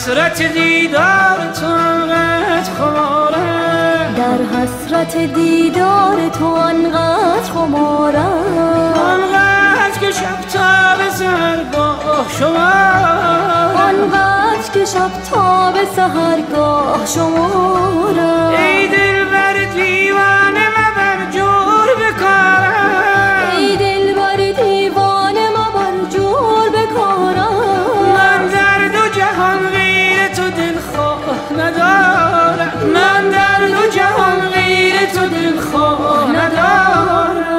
حسرت دیدار تو انقدر خمارم، در حسرت دیدار تو انقدر خمارم، آنقدر که شب تا به سحرگاه شمارم، آنقدر که شب تا به سحرگاه شمارم. ای دلبر دیوانه مبر جور بکارم، ای دلبر دیوانه مبر جور بکارم. من در دو جهان غیر تو دلخواه ندارم، من در دو جهان غیر تو دلخواه ندارم.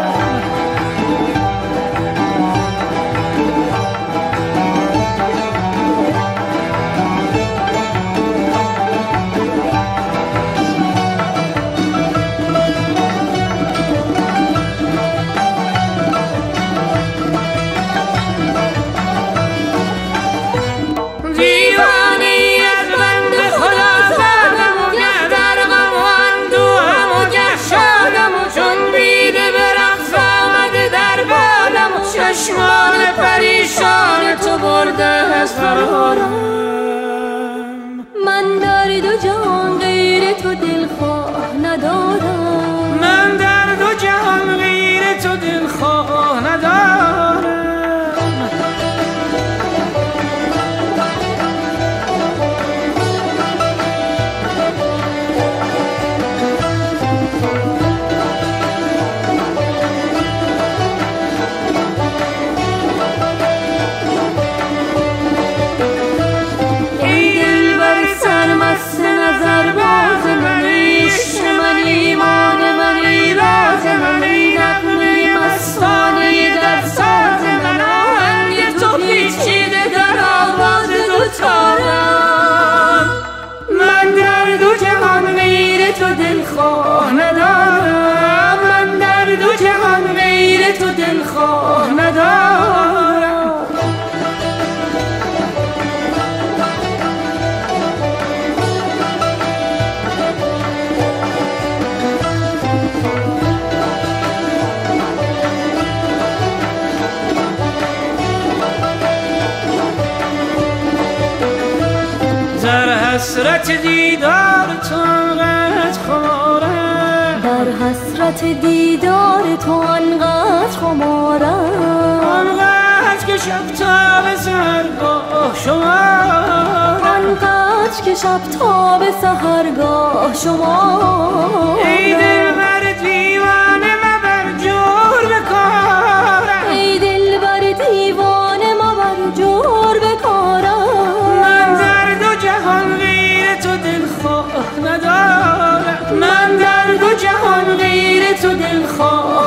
چشمان پریشان تو برده از فرارم، من در دو جهان غیر تو دلخواه ندارم، من در دو جهان غیر تو دلخواه ندارم. من در دو جهان غیر تو دلخواه ندارم، من در دو جهان غیر تو دلخواه ندارم. در حسرت دیدار تو انقدر خمارم، در حسرت دیدار تو انقدر خمارم، آنقدر که شب تا به سحرگاه شمارم، آنقدر که شب تا به سحرگاه شمارم. ای دلبر دیوانه مبر جور بکارم، ای دلبر دیوانه مبر جور بکارم. من در دو جهان غیر تو دلخواه ندارم، من در دو جهان غیر تو دلخواه